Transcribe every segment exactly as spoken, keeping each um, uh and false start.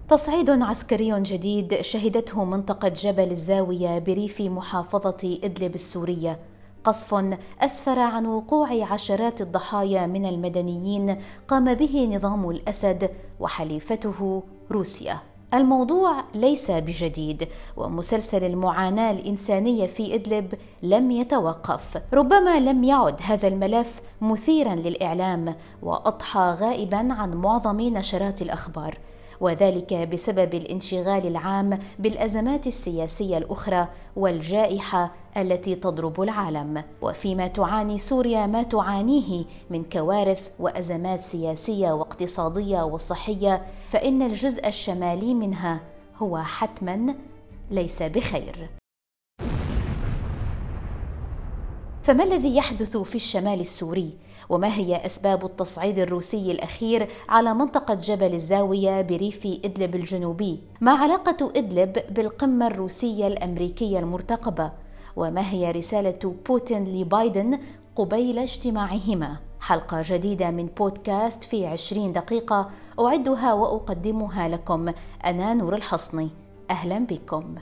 تصعيد عسكري جديد شهدته منطقة جبل الزاوية بريف محافظة إدلب السورية، قصف أسفر عن وقوع عشرات الضحايا من المدنيين قام به نظام الأسد وحليفته روسيا. الموضوع ليس بجديد، ومسلسل المعاناة الإنسانية في إدلب لم يتوقف. ربما لم يعد هذا الملف مثيراً للإعلام وأضحى غائباً عن معظم نشرات الأخبار، وذلك بسبب الانشغال العام بالأزمات السياسية الأخرى والجائحة التي تضرب العالم. وفيما تعاني سوريا ما تعانيه من كوارث وأزمات سياسية واقتصادية وصحية، فإن الجزء الشمالي منها هو حتماً ليس بخير. فما الذي يحدث في الشمال السوري؟ وما هي أسباب التصعيد الروسي الأخير على منطقة جبل الزاوية بريف إدلب الجنوبي؟ ما علاقة إدلب بالقمة الروسية الأمريكية المرتقبة؟ وما هي رسالة بوتين لبايدن قبيل اجتماعهما؟ حلقة جديدة من بودكاست في عشرين دقيقة أعدها وأقدمها لكم أنا نور الحصني. أهلا بكم.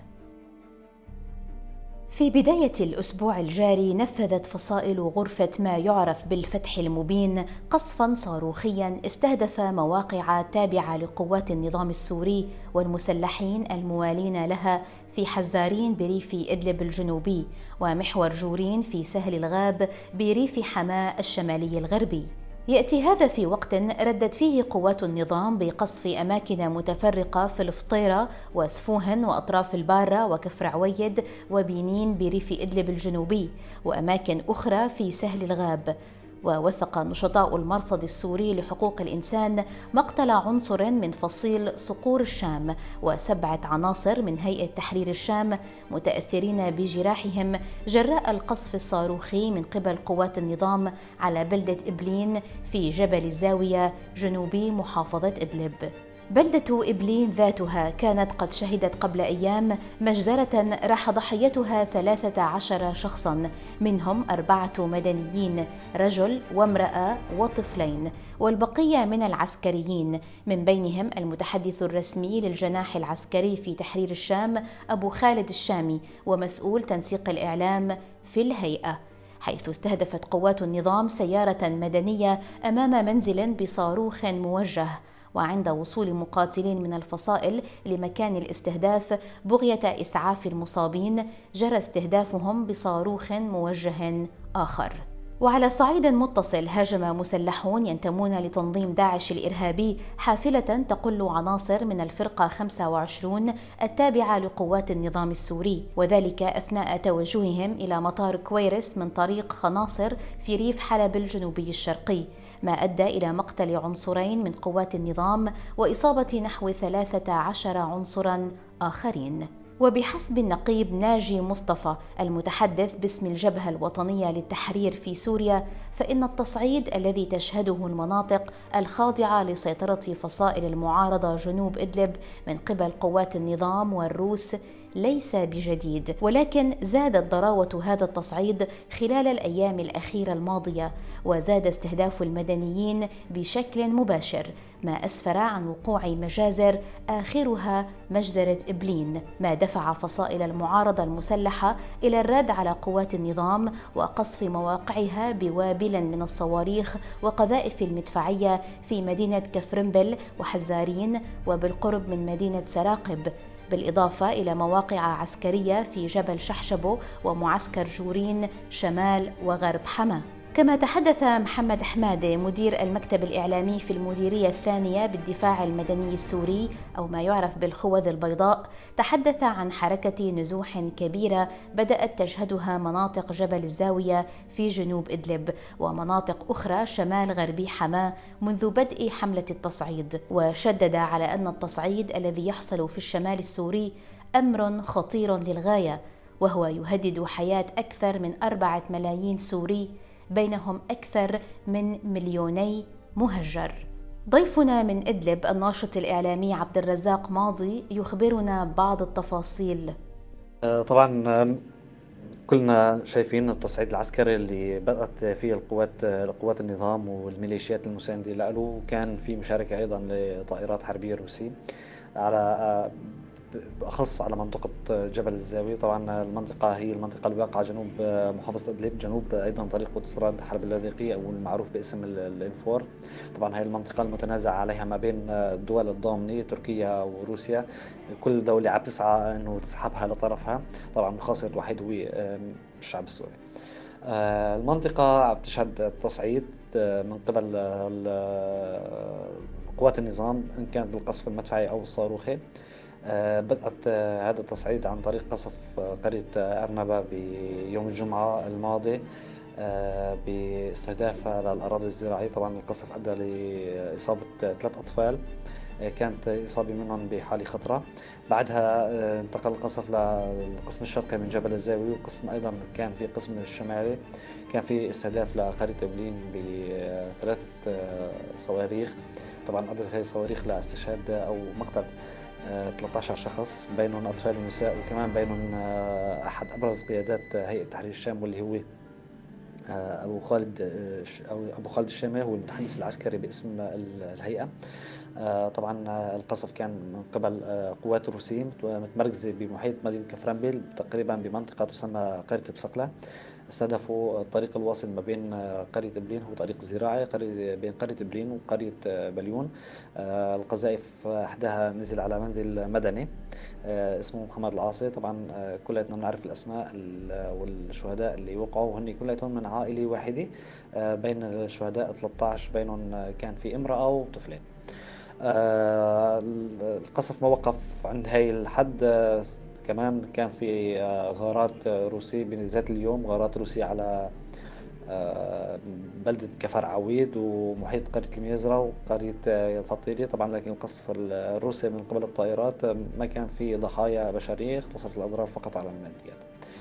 في بداية الأسبوع الجاري نفذت فصائل غرفة ما يعرف بالفتح المبين قصفاً صاروخياً استهدف مواقع تابعة لقوات النظام السوري والمسلحين الموالين لها في حزارين بريف إدلب الجنوبي ومحور جورين في سهل الغاب بريف حماة الشمالي الغربي. يأتي هذا في وقت ردت فيه قوات النظام بقصف أماكن متفرقة في الفطيرة وسفوهن وأطراف البارة وكفر عويد وبينين بريف إدلب الجنوبي وأماكن أخرى في سهل الغاب. ووثق نشطاء المرصد السوري لحقوق الإنسان مقتل عنصر من فصيل صقور الشام وسبعة عناصر من هيئة تحرير الشام متأثرين بجراحهم جراء القصف الصاروخي من قبل قوات النظام على بلدة إبلين في جبل الزاوية جنوبي محافظة إدلب. بلدة إبلين ذاتها كانت قد شهدت قبل أيام مجزرة راح ضحيتها ثلاثة عشر شخصاً، منهم أربعة مدنيين، رجل وامرأة وطفلين، والبقية من العسكريين، من بينهم المتحدث الرسمي للجناح العسكري في تحرير الشام أبو خالد الشامي ومسؤول تنسيق الإعلام في الهيئة، حيث استهدفت قوات النظام سيارة مدنية أمام منزل بصاروخ موجه. وعند وصول مقاتلين من الفصائل لمكان الاستهداف بغية إسعاف المصابين جرى استهدافهم بصاروخ موجه آخر. وعلى صعيد متصل هاجم مسلحون ينتمون لتنظيم داعش الإرهابي حافلة تقل عناصر من الفرقة خمسة وعشرين التابعة لقوات النظام السوري، وذلك أثناء توجههم إلى مطار كويرس من طريق خناصر في ريف حلب الجنوبي الشرقي، ما أدى إلى مقتل عنصرين من قوات النظام وإصابة نحو ثلاثة عشر عنصرا آخرين. وبحسب النقيب ناجي مصطفى المتحدث باسم الجبهة الوطنية للتحرير في سوريا، فإن التصعيد الذي تشهده المناطق الخاضعة لسيطرة فصائل المعارضة جنوب إدلب من قبل قوات النظام والروس ليس بجديد، ولكن زادت ضراوة هذا التصعيد خلال الأيام الأخيرة الماضية، وزاد استهداف المدنيين بشكل مباشر، ما أسفر عن وقوع مجازر آخرها مجزرة إبلين، ما دفع فصائل المعارضة المسلحة إلى الرد على قوات النظام وقصف مواقعها بوابل من الصواريخ وقذائف المدفعية في مدينة كفرنبل وحزارين وبالقرب من مدينة سراقب، بالإضافة إلى مواقع عسكرية في جبل شحشبو ومعسكر جورين شمال وغرب حما. كما تحدث محمد حمادة مدير المكتب الإعلامي في المديرية الثانية بالدفاع المدني السوري أو ما يعرف بالخوذ البيضاء، تحدث عن حركة نزوح كبيرة بدأت تشهدها مناطق جبل الزاوية في جنوب إدلب ومناطق أخرى شمال غربي حماة منذ بدء حملة التصعيد، وشدد على أن التصعيد الذي يحصل في الشمال السوري أمر خطير للغاية، وهو يهدد حياة أكثر من أربعة ملايين سوري، بينهم أكثر من مليوني مهجر. ضيفنا من إدلب الناشط الإعلامي عبد الرزاق ماضي يخبرنا بعض التفاصيل. طبعا كلنا شايفين التصعيد العسكري اللي بدأت فيه القوات قوات النظام والميليشيات المساندة له، وكان في مشاركة أيضا لطائرات حربية روسية. على بأخص على منطقة جبل الزاوية. طبعا المنطقة هي المنطقة الواقعة جنوب محافظة إدلب، جنوب أيضا طريق أوتوستراد حلب اللاذقية أو المعروف باسم ال- الإنفور. طبعا هي المنطقة المتنازع عليها ما بين الدول الضامنة تركيا وروسيا، كل دولة عم تسعى أنه تسحبها لطرفها. طبعا الخاسر الوحيد هو آه، الشعب السوري. آه، المنطقة عم تشهد تصعيد آه، من قبل آه، ال- قوات النظام، إن كان بالقصف المدفعي أو الصاروخي. آه، بدأت آه، هذا التصعيد عن طريق قصف آه، قرية آه، أرنبة بيوم الجمعة الماضي آه، باستهدافها للأراضي الزراعية. طبعا القصف أدى لإصابة آه، ثلاث أطفال، آه، كانت إصابة منهم بحالة خطرة. بعدها آه، انتقل القصف للقسم الشرقي من جبل الزاوية، والقسم أيضا كان في قسم الشمالي كان في استهداف لقرية إبلين بثلاثة آه، صواريخ. طبعا أدت هذه الصواريخ لاستشهاد أو مقتل آه، ثلاثة عشر شخص، بينهم أطفال ونساء، وكمان بينهم آه، أحد أبرز قيادات آه، هيئة تحرير الشام، واللي هو آه، أبو خالد آه، ش- أو أبو خالد الشامي، هو المتحدث العسكري باسم ال- الهيئة. آه، طبعا آه، القصف كان من قبل آه، قوات روسية مت- متمركزة بمحيط مدينة كفرنبيل، تقريبا بمنطقة تسمى قرية بسقلة. استهدفوا الطريق الواصل ما بين آه، قرية إبلين، هو طريق زراعي قرية بين قرية إبلين وقرية آه، بليون. آه، القذائف آه، أحداها نزل على منزل مدني آه، اسمه محمد العاصي. طبعا آه، كلياتنا بنعرف الأسماء ال- والشهداء اللي وقعوا، وهن كلياتهم من عائلة واحدة. آه، بين الشهداء ثلاثة عشر، بينهم آه، كان في امرأة وطفلين. آه، القصف ما وقف عند هاي الحد. آه، كمان كان في آه، غارات آه، روسية بذات اليوم، غارات روسية على آه، بلدة كفر عويد ومحيط قرية الميزرة وقرية آه، فطيري. طبعا لكن القصف الروسي من قبل الطائرات آه، ما كان في ضحايا بشرية، اقتصرت الأضرار فقط على الماديات.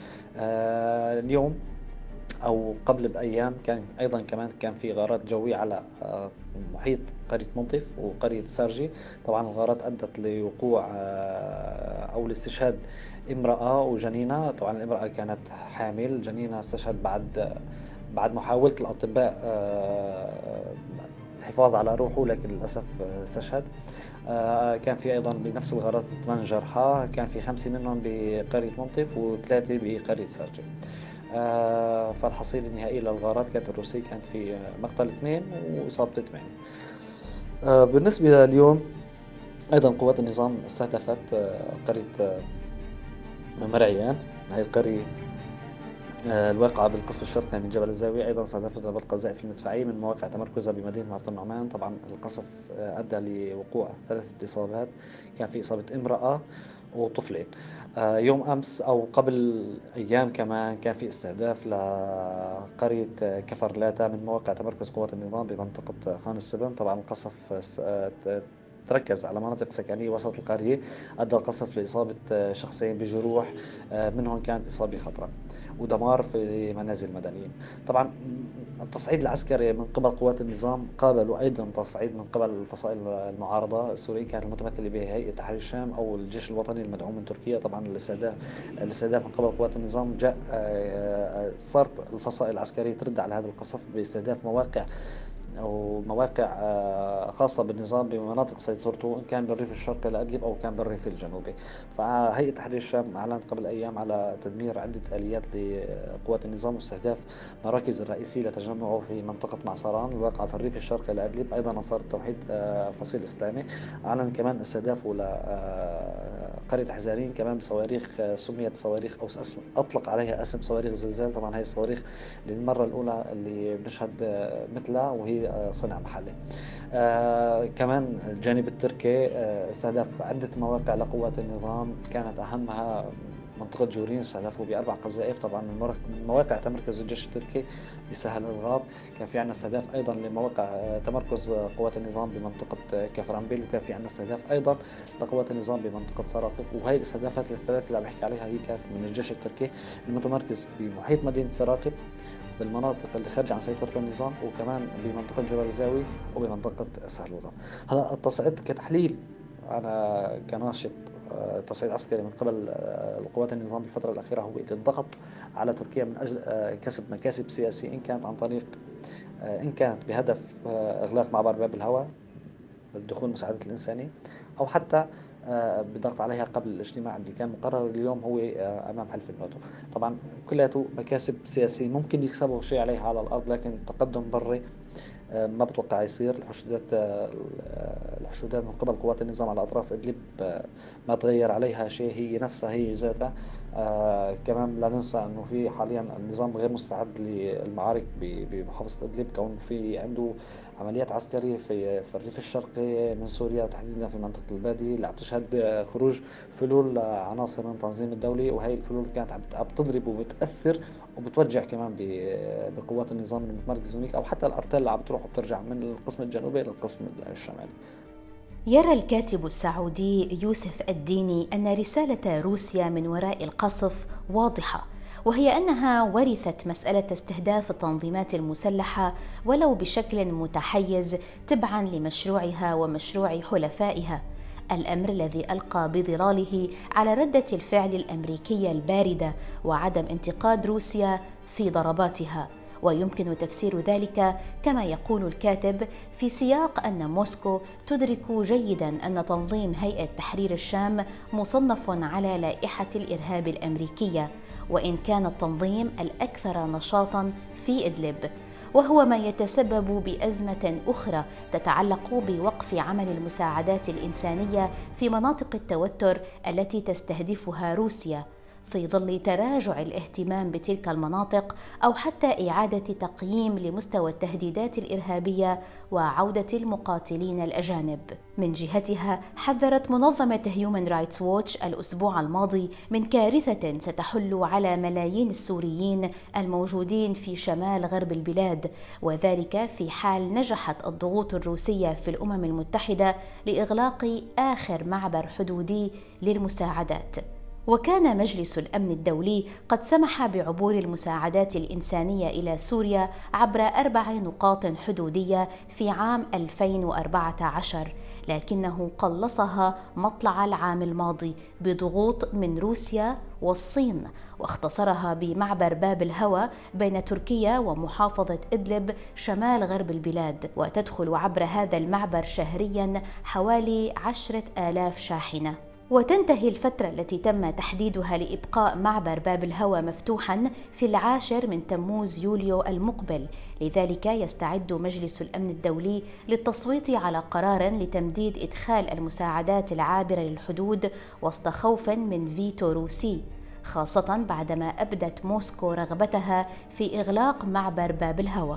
آه، اليوم أو قبل بأيام كان أيضا كمان كان في غارات جوية على آه، محيط قرية منطف وقرية سارجي. طبعا الغارات أدت لوقوع آه، أو لاستشهاد امرأة وجنينة. طبعا الامرأة كانت حامل، جنينة استشهد بعد بعد محاولة الأطباء آه، الحفاظ على روحه، لكن للأسف آه، استشهد. آه، كان في أيضا بنفس الغارات ثمان جرحى، كان في خمسة منهم بقرية منطف وثلاثة بقرية سارجي. آه، فالحصيلة النهائية للغارات كانت الروسية كانت في مقتل اثنين وإصابة ثمانية. آه، بالنسبة لليوم أيضا قوات النظام استهدفت آه، قرية آه، مرعيان. هذه القرية آه، الواقعة بالقسم الشرقي من جبل الزاوية، أيضا استهدفتها بالقذائف المدفعية من مواقع تمركزها بمدينة مرت النعمان. طبعا القصف آه، أدى لوقوع ثلاثة إصابات، كان في إصابة امرأة وطفلين. آه، يوم أمس أو قبل أيام كمان كان في استهداف لقرية آه، كفر لاتا من مواقع تمركز قوات النظام بمنطقة خان السبن. طبعا القصف آه، ت- تركز على مناطق سكنية وسط القرية، أدى القصف لإصابة آه، شخصين بجروح، آه، منهم كانت إصابة خطرة، ودمار في منازل مدنيين. طبعا التصعيد العسكري من قبل قوات النظام قابلوا أيضا تصعيد من قبل الفصائل المعارضة السورية، كانت المتمثلة بهيئة تحرير الشام أو الجيش الوطني المدعوم من تركيا. طبعا الاستهداف الاستهداف من قبل قوات النظام جاء آه، آه، صارت الفصائل العسكرية ترد على هذا القصف باستهداف مواقع أو مواقع آه، خاصة بالنظام بمناطق سيطرته، إن كان بالريف الشرقي لأدلب أو كان بالريف الجنوبي. فهيئة تحرير الشام أعلنت قبل أيام على تدمير عدة آليات لقوات النظام واستهداف مراكز الرئيسية لتجمعه في منطقة معصران الواقعة في الريف الشرقي لأدلب. أيضا نصار التوحيد آه، فصيل إسلامي أعلن كمان استهدافه لقرية حزارين كمان بصواريخ آه، سميت صواريخ أو اسم أطلق عليها اسم صواريخ زلزال. طبعا هي الصواريخ للمرة الأولى اللي بنشهد آه، مثلها، وهي آه، صنع محلي. آه كمان الجانب التركي آه استهدف عدة مواقع لقوات النظام، كانت أهمها منطقة جورين استهدفوا بأربع قذائف. طبعا من مرك- من مواقع تمركز الجيش التركي بسهل الغاب. كان في عندنا استهداف أيضا لمواقع آه، تمركز آه، قوات النظام بمنطقة آه، كفرنبيل، وكان في عندنا استهداف أيضا لقوات النظام بمنطقة سراقب. وهي الاستهدافات الثلاث اللي عم بحكي عليها هي كانت من الجيش التركي المتمركز بمحيط مدينة سراقب، بالمناطق اللي خارجة عن سيطرة النظام، وكمان بمنطقة جبل الزاوي وبمنطقة سهل الغار. هلا التصعيد كتحليل، أنا كناشط آه، تصعيد عسكري من قبل آه، القوات النظام بالفترة الأخيرة هو الضغط على تركيا من أجل آه، كسب مكاسب سياسية، إن كانت عن طريق آه، إن كانت بهدف آه، إغلاق معبر باب الهواء للدخول مساعدة الإنساني، أو حتى بالضغط عليها قبل الاجتماع اللي كان مقرر اليوم هو أمام حلف الناتو. طبعا كلياته مكاسب سياسية ممكن يكسبوا شيء عليها على الأرض، لكن تقدم بري ما بتوقع يصير. الحشودات الحشودات من قبل قوات النظام على أطراف إدلب ما تغير عليها شيء، هي نفسها هي ذاتها. آه كمان لا ننسى أنه في حاليا النظام غير مستعد للمعارك بمحافظة إدلب، كون في عنده عمليات عسكرية في في الريف الشرقي من سوريا، وتحديدا في منطقة البادية، اللي عم تشهد خروج فلول عناصر من التنظيم الدولي، وهي الفلول كانت عم بتضرب وبتأثر وبتوجع كمان بقوات النظام المتمركز هناك، أو حتى الأرتال اللي عم بتروح وبترجع من القسم الجنوبي إلى القسم الشمالي. يرى الكاتب السعودي يوسف الديني أن رسالة روسيا من وراء القصف واضحة، وهي أنها ورثت مسألة استهداف التنظيمات المسلحة ولو بشكل متحيز تبعاً لمشروعها ومشروع حلفائها، الأمر الذي ألقى بظلاله على ردة الفعل الأمريكية الباردة وعدم انتقاد روسيا في ضرباتها. ويمكن تفسير ذلك كما يقول الكاتب في سياق أن موسكو تدرك جيداً أن تنظيم هيئة تحرير الشام مصنف على لائحة الإرهاب الأمريكية، وإن كان التنظيم الأكثر نشاطاً في إدلب، وهو ما يتسبب بأزمة أخرى تتعلق بوقف عمل المساعدات الإنسانية في مناطق التوتر التي تستهدفها روسيا، في ظل تراجع الاهتمام بتلك المناطق أو حتى إعادة تقييم لمستوى التهديدات الإرهابية وعودة المقاتلين الأجانب. من جهتها حذرت منظمة هيومن رايتس ووتش الأسبوع الماضي من كارثة ستحل على ملايين السوريين الموجودين في شمال غرب البلاد، وذلك في حال نجحت الضغوط الروسية في الأمم المتحدة لإغلاق آخر معبر حدودي للمساعدات. وكان مجلس الأمن الدولي قد سمح بعبور المساعدات الإنسانية إلى سوريا عبر أربع نقاط حدودية في عام ألفين وأربعة عشر، لكنه قلصها مطلع العام الماضي بضغوط من روسيا والصين، واختصرها بمعبر باب الهوى بين تركيا ومحافظة إدلب شمال غرب البلاد، وتدخل عبر هذا المعبر شهرياً حوالي عشرة آلاف شاحنة. وتنتهي الفترة التي تم تحديدها لإبقاء معبر باب الهوى مفتوحاً في العاشر من تموز يوليو المقبل، لذلك يستعد مجلس الأمن الدولي للتصويت على قرار لتمديد إدخال المساعدات العابرة للحدود وسط خوف من فيتو روسي، خاصة بعدما أبدت موسكو رغبتها في إغلاق معبر باب الهوى.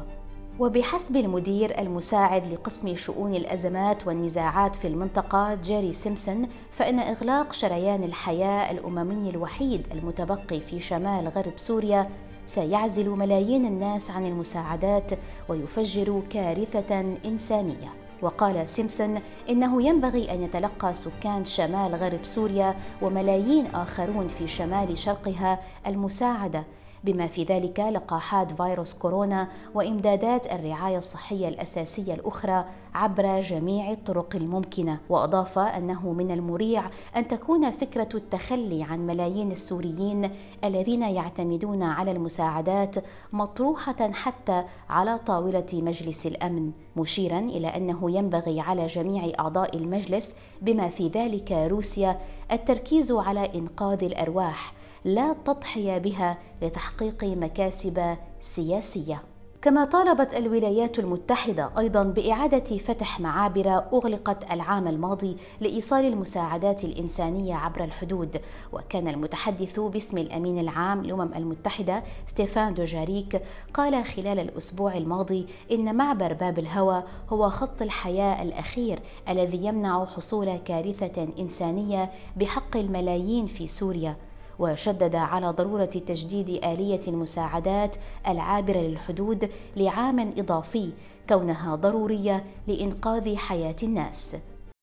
وبحسب المدير المساعد لقسم شؤون الأزمات والنزاعات في المنطقة جيري سيمسون، فإن إغلاق شريان الحياة الأممي الوحيد المتبقي في شمال غرب سوريا سيعزل ملايين الناس عن المساعدات ويفجر كارثة إنسانية. وقال سيمسون إنه ينبغي أن يتلقى سكان شمال غرب سوريا وملايين آخرون في شمال شرقها المساعدة، بما في ذلك لقاحات فيروس كورونا وإمدادات الرعاية الصحية الأساسية الأخرى عبر جميع الطرق الممكنة. وأضاف أنه من المريع أن تكون فكرة التخلي عن ملايين السوريين الذين يعتمدون على المساعدات مطروحة حتى على طاولة مجلس الأمن، مشيرا إلى أنه ينبغي على جميع أعضاء المجلس بما في ذلك روسيا التركيز على إنقاذ الأرواح لا التضحية بها لتحقيق مكاسب سياسية. كما طالبت الولايات المتحدة أيضاً بإعادة فتح معابر أغلقت العام الماضي لإيصال المساعدات الإنسانية عبر الحدود. وكان المتحدث باسم الأمين العام للأمم المتحدة ستيفان دوجاريك قال خلال الأسبوع الماضي إن معبر باب الهوى هو خط الحياة الأخير الذي يمنع حصول كارثة إنسانية بحق الملايين في سوريا، وشدد على ضرورة تجديد آلية المساعدات العابرة للحدود لعام إضافي، كونها ضرورية لإنقاذ حياة الناس.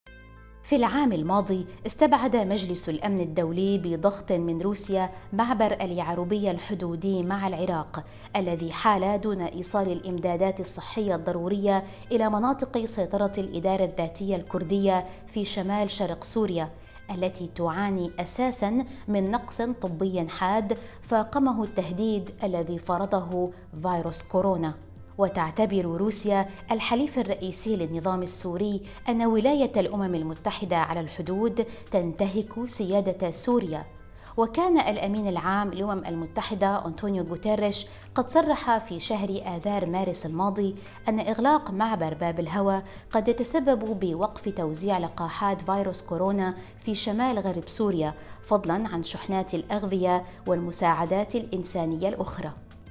في العام الماضي استبعد مجلس الأمن الدولي بضغط من روسيا معبر اليعربية الحدودي مع العراق الذي حال دون إيصال الإمدادات الصحية الضرورية إلى مناطق سيطرة الإدارة الذاتية الكردية في شمال شرق سوريا، التي تعاني أساساً من نقص طبي حاد فاقمه التهديد الذي فرضه فيروس كورونا. وتعتبر روسيا الحليف الرئيسي للنظام السوري أن ولاية الأمم المتحدة على الحدود تنتهك سيادة سوريا. وكان الأمين العام للأمم المتحدة أنطونيو غوتيريش قد صرح في شهر آذار مارس الماضي أن إغلاق معبر باب الهوى قد يتسبب بوقف توزيع لقاحات فيروس كورونا في شمال غرب سوريا، فضلاً عن شحنات الأغذية والمساعدات الإنسانية الأخرى.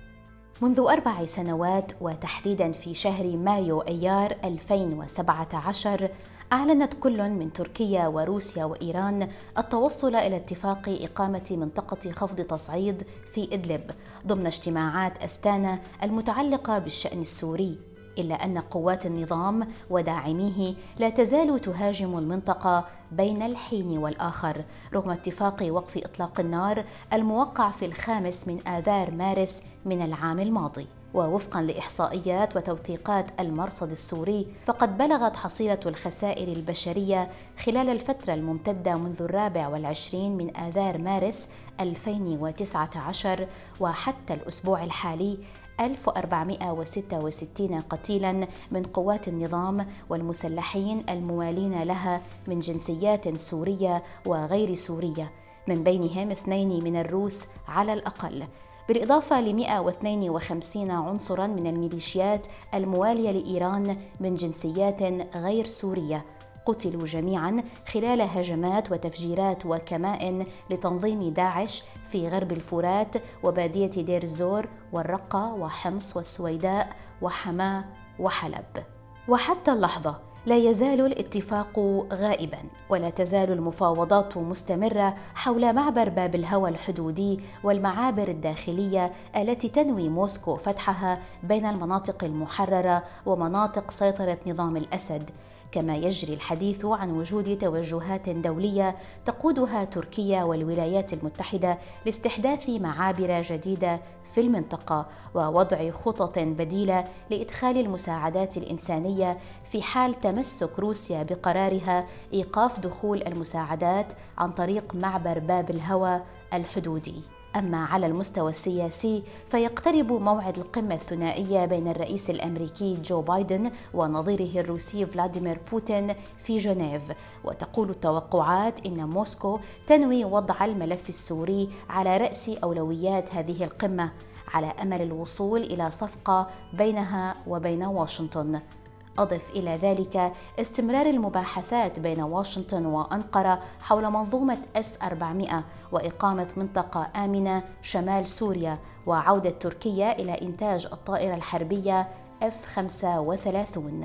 منذ أربع سنوات وتحديداً في شهر مايو أيار ألفين وسبعة عشر أعلنت كل من تركيا وروسيا وإيران التوصل إلى اتفاق إقامة منطقة خفض تصعيد في إدلب ضمن اجتماعات أستانا المتعلقة بالشأن السوري، إلا أن قوات النظام وداعميه لا تزال تهاجم المنطقة بين الحين والآخر رغم اتفاق وقف إطلاق النار الموقع في الخامس من آذار مارس من العام الماضي. ووفقاً لإحصائيات وتوثيقات المرصد السوري، فقد بلغت حصيلة الخسائر البشرية خلال الفترة الممتدة منذ الرابع والعشرين من آذار مارس ألفين وتسعة عشر وحتى الأسبوع الحالي ألف وأربعمائة وستة وستين قتيلاً من قوات النظام والمسلحين الموالين لها من جنسيات سورية وغير سورية، من بينهم اثنين من الروس على الأقل، بالإضافة ل مئة واثنين وخمسين عنصراً من الميليشيات الموالية لإيران من جنسيات غير سورية قتلوا جميعاً خلال هجمات وتفجيرات وكمائن لتنظيم داعش في غرب الفرات وبادية دير الزور والرقة وحمص والسويداء وحماة وحلب. وحتى اللحظة لا يزال الاتفاق غائباً، ولا تزال المفاوضات مستمرة حول معبر باب الهوى الحدودي والمعابر الداخلية التي تنوي موسكو فتحها بين المناطق المحررة ومناطق سيطرة نظام الأسد، كما يجري الحديث عن وجود توجهات دولية تقودها تركيا والولايات المتحدة لاستحداث معابر جديدة في المنطقة ووضع خطط بديلة لإدخال المساعدات الإنسانية في حال تمسك روسيا بقرارها إيقاف دخول المساعدات عن طريق معبر باب الهوى الحدودي. أما على المستوى السياسي فيقترب موعد القمة الثنائية بين الرئيس الأمريكي جو بايدن ونظيره الروسي فلاديمير بوتين في جنيف، وتقول التوقعات إن موسكو تنوي وضع الملف السوري على رأس أولويات هذه القمة على أمل الوصول إلى صفقة بينها وبين واشنطن. أضف إلى ذلك استمرار المباحثات بين واشنطن وأنقرة حول منظومة إس أربعمائة وإقامة منطقة آمنة شمال سوريا وعودة تركيا إلى إنتاج الطائرة الحربية إف خمسة وثلاثين.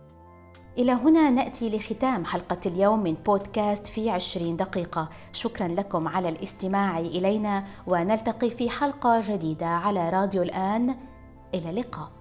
إلى هنا نأتي لختام حلقة اليوم من بودكاست في عشرين دقيقة. شكرا لكم على الاستماع إلينا، ونلتقي في حلقة جديدة على راديو الآن. إلى اللقاء.